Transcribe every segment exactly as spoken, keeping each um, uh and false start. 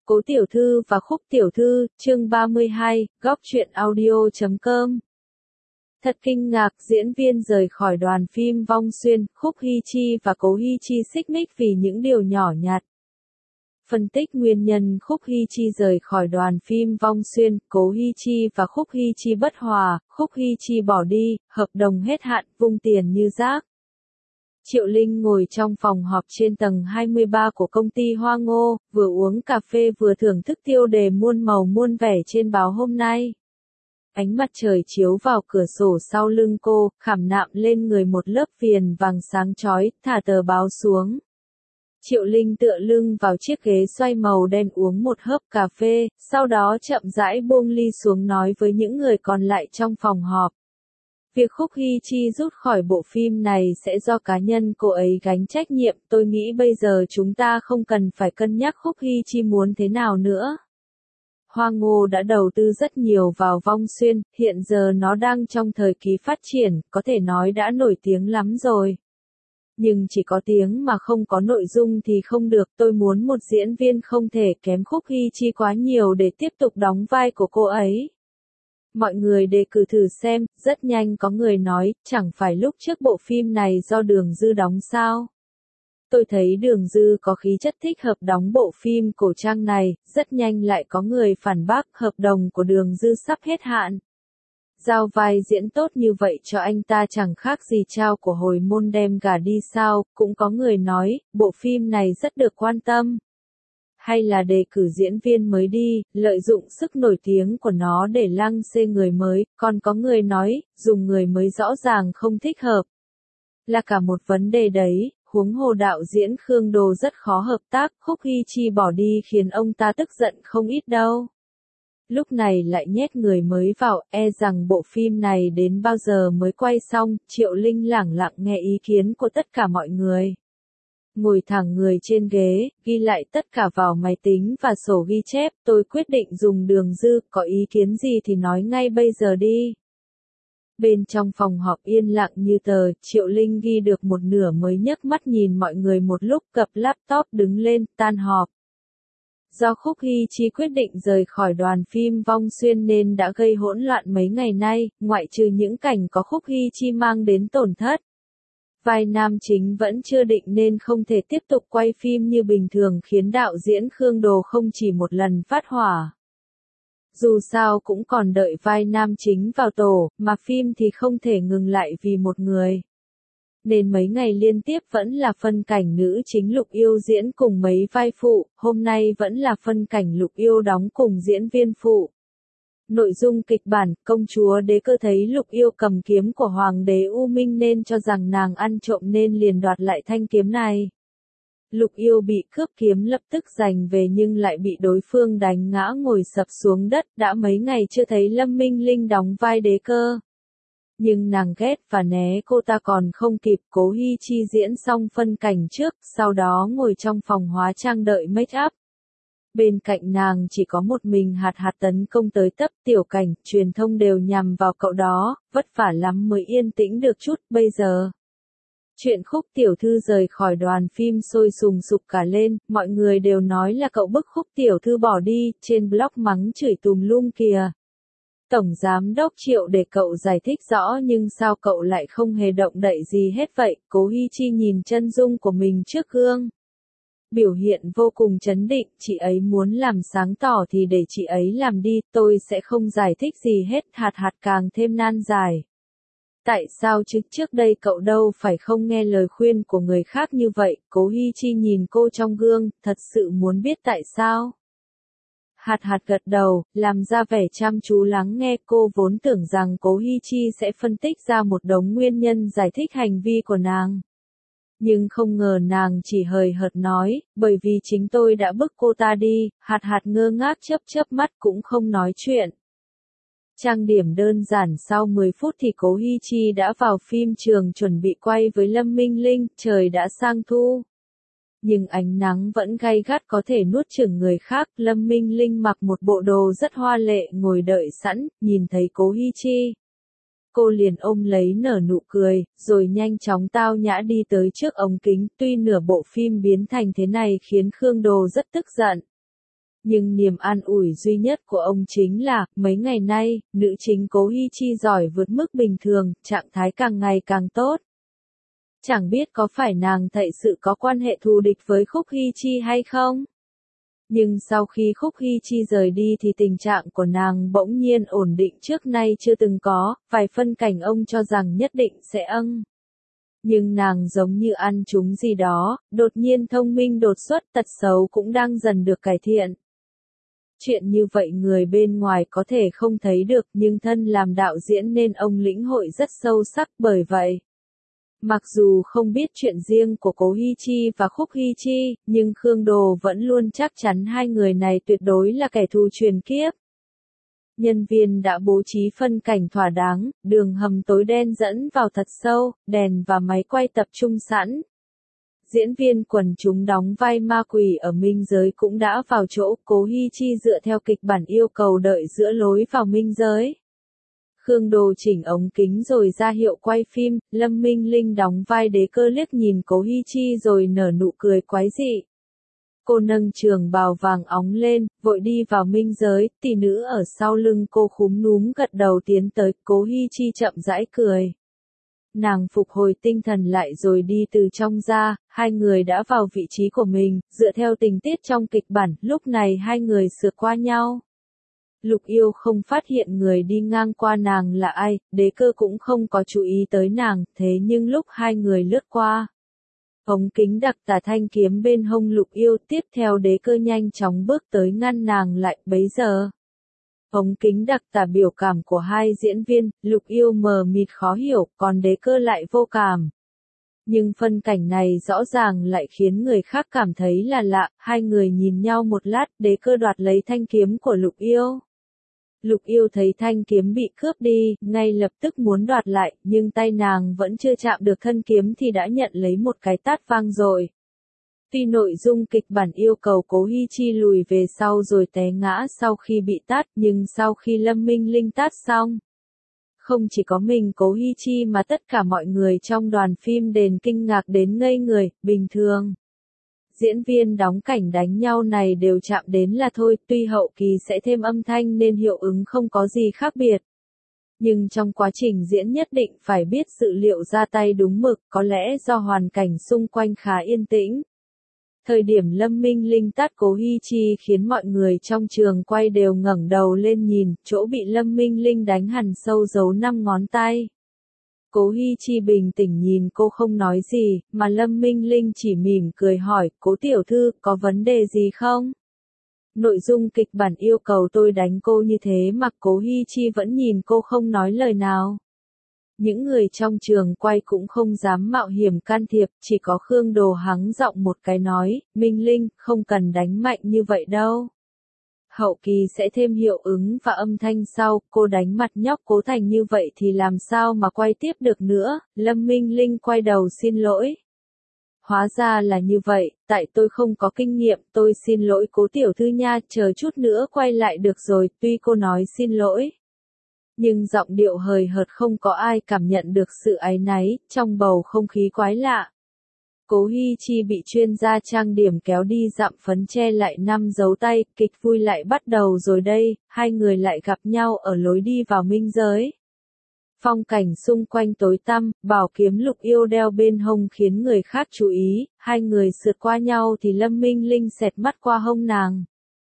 Cố Tiểu Thư và Khúc Tiểu Thư, chương ba mươi hai, góc truyện audio chấm com. Thật kinh ngạc, diễn viên rời khỏi đoàn phim Vong Xuyên, Khúc Hy Chi và Cố Hy Chi xích mích vì những điều nhỏ nhặt. Phân tích nguyên nhân Khúc Hy Chi rời khỏi đoàn phim Vong Xuyên, Cố Hy Chi và Khúc Hy Chi bất hòa, Khúc Hy Chi bỏ đi, hợp đồng hết hạn, vung tiền như rác. Triệu Linh ngồi trong phòng họp trên tầng hai mươi ba của công ty Hoa Ngô, vừa uống cà phê vừa thưởng thức tiêu đề muôn màu muôn vẻ trên báo hôm nay. Ánh mặt trời chiếu vào cửa sổ sau lưng cô, khảm nạm lên người một lớp viền vàng sáng chói, thả tờ báo xuống. Triệu Linh tựa lưng vào chiếc ghế xoay màu đen uống một hớp cà phê, sau đó chậm rãi buông ly xuống nói với những người còn lại trong phòng họp. Việc Khúc Hy Chi rút khỏi bộ phim này sẽ do cá nhân cô ấy gánh trách nhiệm, tôi nghĩ bây giờ chúng ta không cần phải cân nhắc Khúc Hy Chi muốn thế nào nữa. Hoa Ngô đã đầu tư rất nhiều vào Vong Xuyên, hiện giờ nó đang trong thời kỳ phát triển, có thể nói đã nổi tiếng lắm rồi. Nhưng chỉ có tiếng mà không có nội dung thì không được, tôi muốn một diễn viên không thể kém Khúc Hy Chi quá nhiều để tiếp tục đóng vai của cô ấy. Mọi người đề cử thử xem, rất nhanh có người nói, chẳng phải lúc trước bộ phim này do Đường Dư đóng sao? Tôi thấy Đường Dư có khí chất thích hợp đóng bộ phim cổ trang này, rất nhanh lại có người phản bác hợp đồng của Đường Dư sắp hết hạn. Giao vai diễn tốt như vậy cho anh ta chẳng khác gì trao của hồi môn đem gà đi sao, cũng có người nói, bộ phim này rất được quan tâm. Hay là đề cử diễn viên mới đi, lợi dụng sức nổi tiếng của nó để lăng xê người mới, còn có người nói, dùng người mới rõ ràng không thích hợp. Là cả một vấn đề đấy, huống hồ đạo diễn Khương Đồ rất khó hợp tác, Khúc Hy Chi bỏ đi khiến ông ta tức giận không ít đâu. Lúc này lại nhét người mới vào, e rằng bộ phim này đến bao giờ mới quay xong, Triệu Linh lẳng lặng nghe ý kiến của tất cả mọi người. Ngồi thẳng người trên ghế, ghi lại tất cả vào máy tính và sổ ghi chép, tôi quyết định dùng Đường Dư, có ý kiến gì thì nói ngay bây giờ đi. Bên trong phòng họp yên lặng như tờ, Triệu Linh ghi được một nửa mới nhấc mắt nhìn mọi người một lúc, cập laptop đứng lên, tan họp. Do Khúc Hy Chi quyết định rời khỏi đoàn phim Vong Xuyên nên đã gây hỗn loạn mấy ngày nay, ngoại trừ những cảnh có Khúc Hy Chi mang đến tổn thất. Vai nam chính vẫn chưa định nên không thể tiếp tục quay phim như bình thường khiến đạo diễn Khương Đồ không chỉ một lần phát hỏa. Dù sao cũng còn đợi vai nam chính vào tổ, mà phim thì không thể ngừng lại vì một người. Nên mấy ngày liên tiếp vẫn là phân cảnh nữ chính Lục Yêu diễn cùng mấy vai phụ, hôm nay vẫn là phân cảnh Lục Yêu đóng cùng diễn viên phụ. Nội dung kịch bản, công chúa Đế Cơ thấy Lục Yêu cầm kiếm của Hoàng đế U Minh nên cho rằng nàng ăn trộm nên liền đoạt lại thanh kiếm này. Lục Yêu bị cướp kiếm lập tức giành về nhưng lại bị đối phương đánh ngã ngồi sập xuống đất, đã mấy ngày chưa thấy Lâm Minh Linh đóng vai Đế Cơ. Nhưng nàng ghét và né cô ta còn không kịp, Cố Hy Chi diễn xong phân cảnh trước, sau đó ngồi trong phòng hóa trang đợi make up. Bên cạnh nàng chỉ có một mình Hạt Hạt tấn công tới tấp, Tiểu Cảnh, truyền thông đều nhằm vào cậu đó, vất vả lắm mới yên tĩnh được chút, bây giờ. Chuyện Khúc Tiểu Thư rời khỏi đoàn phim sôi sùng sục cả lên, mọi người đều nói là cậu bức Khúc Tiểu Thư bỏ đi, trên blog mắng chửi tùm lum kìa. Tổng Giám đốc Triệu để cậu giải thích rõ nhưng sao cậu lại không hề động đậy gì hết vậy, Cố Hy Chi nhìn chân dung của mình trước gương. Biểu hiện vô cùng trấn định, chị ấy muốn làm sáng tỏ thì để chị ấy làm đi, tôi sẽ không giải thích gì hết, Hạt Hạt càng thêm nan giải. Tại sao chứ trước đây cậu đâu phải không nghe lời khuyên của người khác như vậy, Cố Hy Chi nhìn cô trong gương, thật sự muốn biết tại sao. Hạt Hạt gật đầu, làm ra vẻ chăm chú lắng nghe, cô vốn tưởng rằng Cố Hy Chi sẽ phân tích ra một đống nguyên nhân giải thích hành vi của nàng. Nhưng không ngờ nàng chỉ hời hợt nói, bởi vì chính tôi đã bức cô ta đi, Hạt Hạt ngơ ngác chớp chớp mắt cũng không nói chuyện. Trang điểm đơn giản sau mười phút thì Cố Hy Chi đã vào phim trường chuẩn bị quay với Lâm Minh Linh, trời đã sang thu. Nhưng ánh nắng vẫn gay gắt có thể nuốt chửng người khác, Lâm Minh Linh mặc một bộ đồ rất hoa lệ ngồi đợi sẵn, nhìn thấy Cố Hy Chi. Cô liền ôm lấy nở nụ cười, rồi nhanh chóng tao nhã đi tới trước ống kính, tuy nửa bộ phim biến thành thế này khiến Khương Đồ rất tức giận. Nhưng niềm an ủi duy nhất của ông chính là, mấy ngày nay, nữ chính Cố Hi Chi giỏi vượt mức bình thường, trạng thái càng ngày càng tốt. Chẳng biết có phải nàng thật sự có quan hệ thù địch với Khúc Hi Chi hay không? Nhưng sau khi Khúc Hi Chi rời đi thì tình trạng của nàng bỗng nhiên ổn định trước nay chưa từng có, vài phân cảnh ông cho rằng nhất định sẽ âng. Nhưng nàng giống như ăn trúng gì đó, đột nhiên thông minh đột xuất, tật xấu cũng đang dần được cải thiện. Chuyện như vậy người bên ngoài có thể không thấy được, nhưng thân làm đạo diễn nên ông lĩnh hội rất sâu sắc, bởi vậy. Mặc dù không biết chuyện riêng của Cố Hi Chi và Khúc Hi Chi, nhưng Khương Đồ vẫn luôn chắc chắn hai người này tuyệt đối là kẻ thù truyền kiếp. Nhân viên đã bố trí phân cảnh thỏa đáng, đường hầm tối đen dẫn vào thật sâu, đèn và máy quay tập trung sẵn. Diễn viên quần chúng đóng vai ma quỷ ở minh giới cũng đã vào chỗ, Cố Hi Chi dựa theo kịch bản yêu cầu đợi giữa lối vào minh giới. Khương Đồ chỉnh ống kính rồi ra hiệu quay phim, Lâm Minh Linh đóng vai Đế Cơ liếc nhìn Cố Hi Chi rồi nở nụ cười quái dị. Cô nâng trường bào vàng óng lên, vội đi vào minh giới, tỷ nữ ở sau lưng cô khúm núm gật đầu tiến tới, Cố Hi Chi chậm rãi cười. Nàng phục hồi tinh thần lại rồi đi từ trong ra, hai người đã vào vị trí của mình, dựa theo tình tiết trong kịch bản, lúc này hai người sượt qua nhau. Lục Yêu không phát hiện người đi ngang qua nàng là ai, Đế Cơ cũng không có chú ý tới nàng, thế nhưng lúc hai người lướt qua. Ống kính đặc tả thanh kiếm bên hông Lục Yêu, tiếp theo Đế Cơ nhanh chóng bước tới ngăn nàng lại, bấy giờ. Ống kính đặc tả biểu cảm của hai diễn viên, Lục Yêu mờ mịt khó hiểu, còn Đế Cơ lại vô cảm. Nhưng phân cảnh này rõ ràng lại khiến người khác cảm thấy là lạ, hai người nhìn nhau một lát, Đế Cơ đoạt lấy thanh kiếm của Lục Yêu. Lục Yêu thấy thanh kiếm bị cướp đi, ngay lập tức muốn đoạt lại, nhưng tay nàng vẫn chưa chạm được thân kiếm thì đã nhận lấy một cái tát vang rồi. Tuy nội dung kịch bản yêu cầu Cố Hi Chi lùi về sau rồi té ngã sau khi bị tát, nhưng sau khi Lâm Minh Linh tát xong, không chỉ có mình Cố Hi Chi mà tất cả mọi người trong đoàn phim đền kinh ngạc đến ngây người, bình thường. Diễn viên đóng cảnh đánh nhau này đều chạm đến là thôi, tuy hậu kỳ sẽ thêm âm thanh nên hiệu ứng không có gì khác biệt. Nhưng trong quá trình diễn nhất định phải biết sự liệu ra tay đúng mực, có lẽ do hoàn cảnh xung quanh khá yên tĩnh. Thời điểm Lâm Minh Linh tát Cố Hi Chi khiến mọi người trong trường quay đều ngẩng đầu lên nhìn, chỗ bị Lâm Minh Linh đánh hằn sâu dấu năm ngón tay. Cố Hi Chi bình tĩnh nhìn cô không nói gì, mà Lâm Minh Linh chỉ mỉm cười hỏi, Cố tiểu thư, có vấn đề gì không? Nội dung kịch bản yêu cầu tôi đánh cô như thế mà Cố Hi Chi vẫn nhìn cô không nói lời nào. Những người trong trường quay cũng không dám mạo hiểm can thiệp, chỉ có Khương Đồ hắng giọng một cái nói, Minh Linh, không cần đánh mạnh như vậy đâu. Hậu kỳ sẽ thêm hiệu ứng và âm thanh sau, cô đánh mặt nhóc Cố thành như vậy thì làm sao mà quay tiếp được nữa, Lâm Minh Linh quay đầu xin lỗi. Hóa ra là như vậy, tại tôi không có kinh nghiệm, tôi xin lỗi Cố tiểu thư nha, chờ chút nữa quay lại được rồi, tuy cô nói xin lỗi. Nhưng giọng điệu hời hợt không có ai cảm nhận được sự áy náy, trong bầu không khí quái lạ. Cố Hi Chi bị chuyên gia trang điểm kéo đi dặm phấn che lại năm dấu tay, kịch vui lại bắt đầu rồi đây, hai người lại gặp nhau ở lối đi vào minh giới. Phong cảnh xung quanh tối tăm, bảo kiếm Lục Yêu đeo bên hông khiến người khác chú ý, hai người sượt qua nhau thì Lâm Minh Linh xẹt mắt qua hông nàng.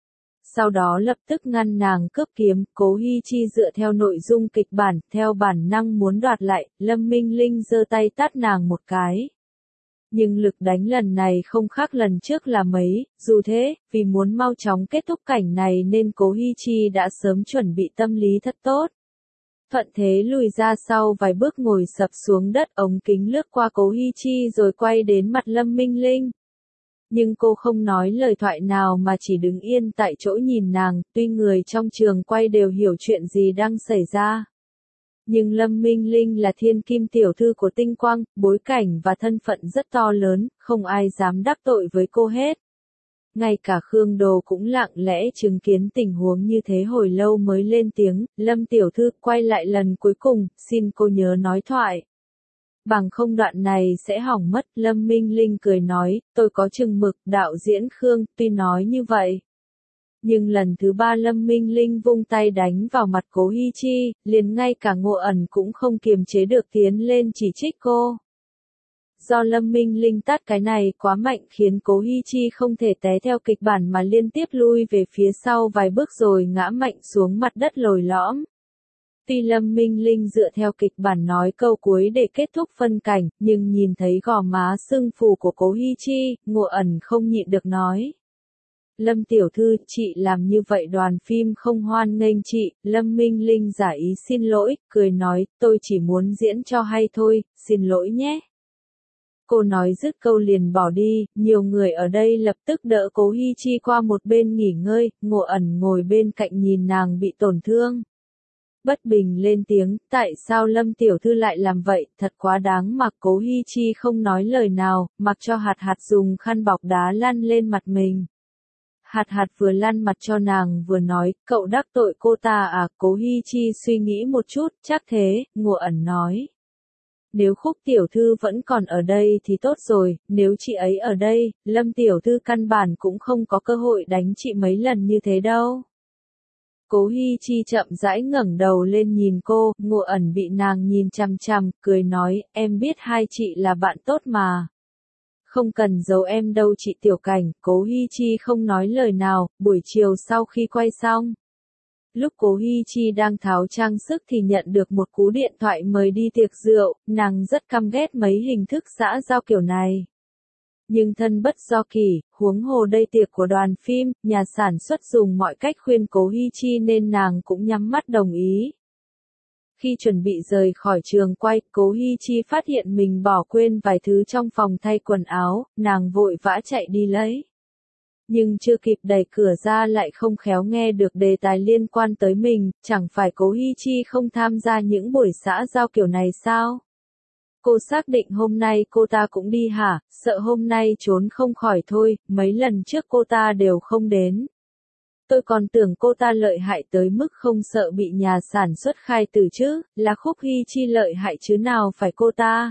Sau đó lập tức ngăn nàng cướp kiếm, Cố Hi Chi dựa theo nội dung kịch bản, theo bản năng muốn đoạt lại, Lâm Minh Linh giơ tay tát nàng một cái. Nhưng lực đánh lần này không khác lần trước là mấy, dù thế, vì muốn mau chóng kết thúc cảnh này nên Cố Hi Chi đã sớm chuẩn bị tâm lý thật tốt. Thuận thế lùi ra sau vài bước ngồi sập xuống đất, ống kính lướt qua Cố Hi Chi rồi quay đến mặt Lâm Minh Linh. Nhưng cô không nói lời thoại nào mà chỉ đứng yên tại chỗ nhìn nàng, tuy người trong trường quay đều hiểu chuyện gì đang xảy ra. Nhưng Lâm Minh Linh là thiên kim tiểu thư của Tinh Quang, bối cảnh và thân phận rất to lớn, không ai dám đắc tội với cô hết. Ngay cả Khương Đồ cũng lặng lẽ chứng kiến tình huống như thế hồi lâu mới lên tiếng, Lâm tiểu thư quay lại lần cuối cùng, xin cô nhớ nói thoại. Bằng không đoạn này sẽ hỏng mất, Lâm Minh Linh cười nói, tôi có chừng mực, đạo diễn Khương, tuy nói như vậy. Nhưng lần thứ ba Lâm Minh Linh vung tay đánh vào mặt Cố Hi Chi, liền ngay cả Ngộ Ẩn cũng không kiềm chế được tiến lên chỉ trích cô. Do Lâm Minh Linh tát cái này quá mạnh khiến Cố Hi Chi không thể té theo kịch bản mà liên tiếp lui về phía sau vài bước rồi ngã mạnh xuống mặt đất lồi lõm. Tuy Lâm Minh Linh dựa theo kịch bản nói câu cuối để kết thúc phân cảnh, nhưng nhìn thấy gò má sưng phù của Cố Hi Chi, Ngộ Ẩn không nhịn được nói. Lâm tiểu thư, chị làm như vậy đoàn phim không hoan nghênh chị. Lâm Minh Linh giả ý xin lỗi, cười nói, tôi chỉ muốn diễn cho hay thôi, xin lỗi nhé. Cô nói dứt câu liền bỏ đi, nhiều người ở đây lập tức đỡ Cố Hi Chi qua một bên nghỉ ngơi, Ngộ Ẩn ngồi bên cạnh nhìn nàng bị tổn thương. Bất bình lên tiếng, tại sao Lâm tiểu thư lại làm vậy, thật quá đáng mà. Cố Hi Chi không nói lời nào, mặc cho hạt hạt dùng khăn bọc đá lăn lên mặt mình. Hạt hạt vừa lăn mặt cho nàng vừa nói, cậu đắc tội cô ta à. Cố Hi Chi suy nghĩ một chút, chắc thế. Ngộ Ẩn nói. Nếu Khúc tiểu thư vẫn còn ở đây thì tốt rồi, nếu chị ấy ở đây, Lâm tiểu thư căn bản cũng không có cơ hội đánh chị mấy lần như thế đâu. Cố Hi Chi chậm rãi ngẩng đầu lên nhìn cô, Ngộ Ẩn bị nàng nhìn chằm chằm, cười nói, em biết hai chị là bạn tốt mà. Không cần giấu em đâu chị Tiểu Cảnh. Cố Hi Chi không nói lời nào. Buổi chiều sau khi quay xong, lúc Cố Hi Chi đang tháo trang sức thì nhận được một cú điện thoại mời đi tiệc rượu, nàng rất căm ghét mấy hình thức xã giao kiểu này. Nhưng thân bất do kỷ, huống hồ đây tiệc của đoàn phim, nhà sản xuất dùng mọi cách khuyên Cố Hi Chi nên nàng cũng nhắm mắt đồng ý. Khi chuẩn bị rời khỏi trường quay, Cố Hi Chi phát hiện mình bỏ quên vài thứ trong phòng thay quần áo, nàng vội vã chạy đi lấy. Nhưng chưa kịp đẩy cửa ra lại không khéo nghe được đề tài liên quan tới mình, chẳng phải Cố Hi Chi không tham gia những buổi xã giao kiểu này sao? Cô xác định hôm nay cô ta cũng đi hả, sợ hôm nay trốn không khỏi thôi, mấy lần trước cô ta đều không đến. Tôi còn tưởng cô ta lợi hại tới mức không sợ bị nhà sản xuất khai tử chứ, là Khúc Hi Chi lợi hại chứ nào phải cô ta.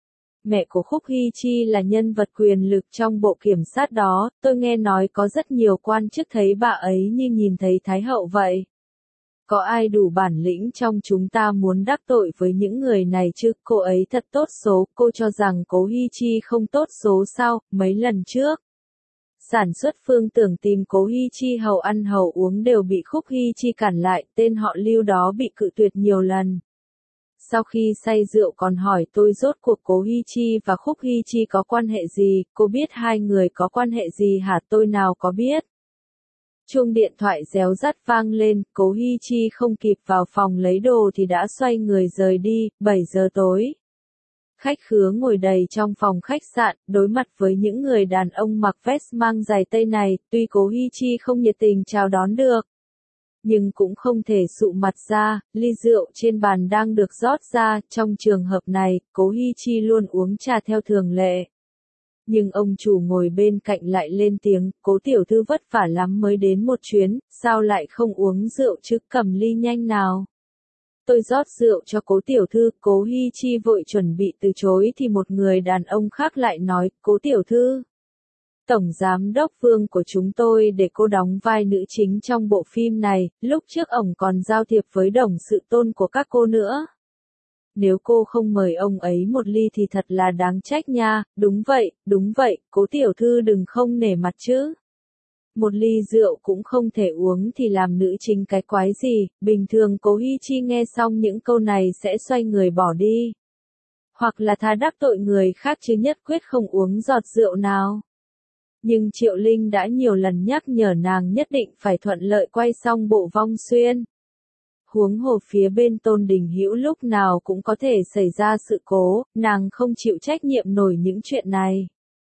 Mẹ của Khúc Hi Chi là nhân vật quyền lực trong bộ kiểm sát đó, tôi nghe nói có rất nhiều quan chức thấy bà ấy như nhìn thấy Thái hậu vậy. Có ai đủ bản lĩnh trong chúng ta muốn đắc tội với những người này chứ, cô ấy thật tốt số, cô cho rằng Cố Hi Chi không tốt số sao, mấy lần trước. Sản xuất Phương tưởng tìm Cố Hi Chi hầu ăn hầu uống đều bị Khúc Hi Chi cản lại, tên họ Lưu đó bị cự tuyệt nhiều lần. Sau khi say rượu còn hỏi tôi rốt cuộc Cố Hi Chi và Khúc Hi Chi có quan hệ gì, cô biết hai người có quan hệ gì hả, tôi nào có biết. Chuông điện thoại réo rắt vang lên, Cố Hi Chi không kịp vào phòng lấy đồ thì đã xoay người rời đi. Bảy giờ tối. Khách khứa ngồi đầy trong phòng khách sạn, đối mặt với những người đàn ông mặc vest mang giày tây này, tuy Cố Hi Chi không nhiệt tình chào đón được, nhưng cũng không thể sụ mặt ra. Ly rượu trên bàn đang được rót ra, trong trường hợp này, Cố Hi Chi luôn uống trà theo thường lệ. Nhưng ông chủ ngồi bên cạnh lại lên tiếng, Cố tiểu thư vất vả lắm mới đến một chuyến, sao lại không uống rượu chứ, cầm ly nhanh nào. Tôi rót rượu cho Cố tiểu thư. Cố Hi Chi vội chuẩn bị từ chối thì một người đàn ông khác lại nói, Cố tiểu thư, tổng giám đốc Vương của chúng tôi để cô đóng vai nữ chính trong bộ phim này, lúc trước ổng còn giao thiệp với đồng sự tôn của các cô nữa. Nếu cô không mời ông ấy một ly thì thật là đáng trách nha. Đúng vậy, đúng vậy, Cố tiểu thư đừng không nể mặt chứ. Một ly rượu cũng không thể uống thì làm nữ chính cái quái gì. Bình thường Cố Hi Chi nghe xong những câu này sẽ xoay người bỏ đi. Hoặc là thà đắc tội người khác chứ nhất quyết không uống giọt rượu nào. Nhưng Triệu Linh đã nhiều lần nhắc nhở nàng nhất định phải thuận lợi quay xong bộ Vong Xuyên. Huống hồ phía bên Tôn Đình Hữu lúc nào cũng có thể xảy ra sự cố, nàng không chịu trách nhiệm nổi những chuyện này.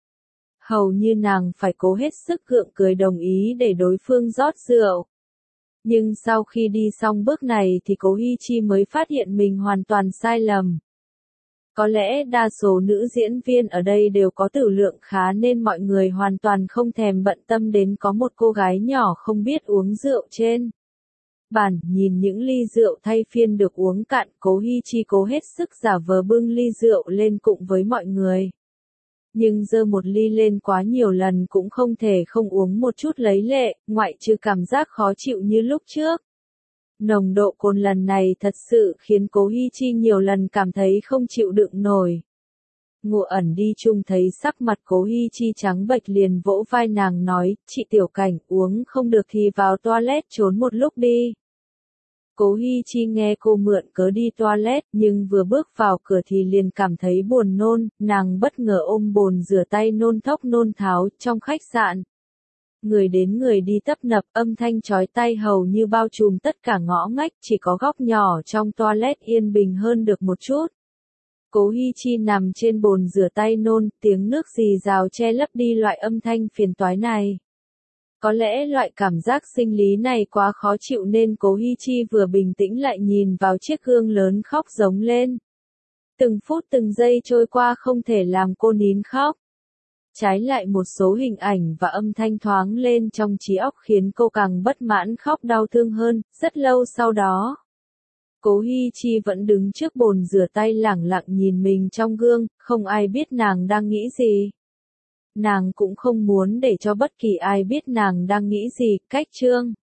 Hầu như nàng phải cố hết sức gượng cười đồng ý để đối phương rót rượu. Nhưng sau khi đi xong bước này thì Cố Hi Chi mới phát hiện mình hoàn toàn sai lầm. Có lẽ đa số nữ diễn viên ở đây đều có tử lượng khá nên mọi người hoàn toàn không thèm bận tâm đến có một cô gái nhỏ không biết uống rượu trên bàn. Nhìn những ly rượu thay phiên được uống cạn, Cố Hi Chi cố hết sức giả vờ bưng ly rượu lên cùng với mọi người. nhưng dơ một ly lên quá nhiều lần cũng không thể không uống một chút lấy lệ, ngoại trừ cảm giác khó chịu như lúc trước. Nồng độ cồn lần này thật sự khiến Cố Hi Chi nhiều lần cảm thấy không chịu đựng nổi. Ngộ Ẩn đi chung thấy sắc mặt Cố Hi Chi trắng bệch liền vỗ vai nàng nói, chị Tiểu Cảnh, uống không được thì vào toilet trốn một lúc đi. Cố Hi Chi nghe cô mượn cớ đi toilet, nhưng vừa bước vào cửa thì liền cảm thấy buồn nôn, nàng bất ngờ ôm bồn rửa tay nôn thốc nôn tháo trong khách sạn. Người đến người đi tấp nập, âm thanh chói tai hầu như bao trùm tất cả ngõ ngách, chỉ có góc nhỏ trong toilet yên bình hơn được một chút. Cố Hi Chi nằm trên bồn rửa tay nôn, tiếng nước rì rào che lấp đi loại âm thanh phiền toái này. Có lẽ loại cảm giác sinh lý này quá khó chịu nên Cố Hi Chi vừa bình tĩnh lại nhìn vào chiếc gương lớn khóc giống lên. Từng phút từng giây trôi qua không thể làm cô nín khóc. Trái lại một số hình ảnh và âm thanh thoáng lên trong trí óc khiến cô càng bất mãn khóc đau thương hơn. Rất lâu sau đó, Cố Hi Chi vẫn đứng trước bồn rửa tay lẳng lặng nhìn mình trong gương, không ai biết nàng đang nghĩ gì. Nàng cũng không muốn để cho bất kỳ ai biết nàng đang nghĩ gì. Cách chương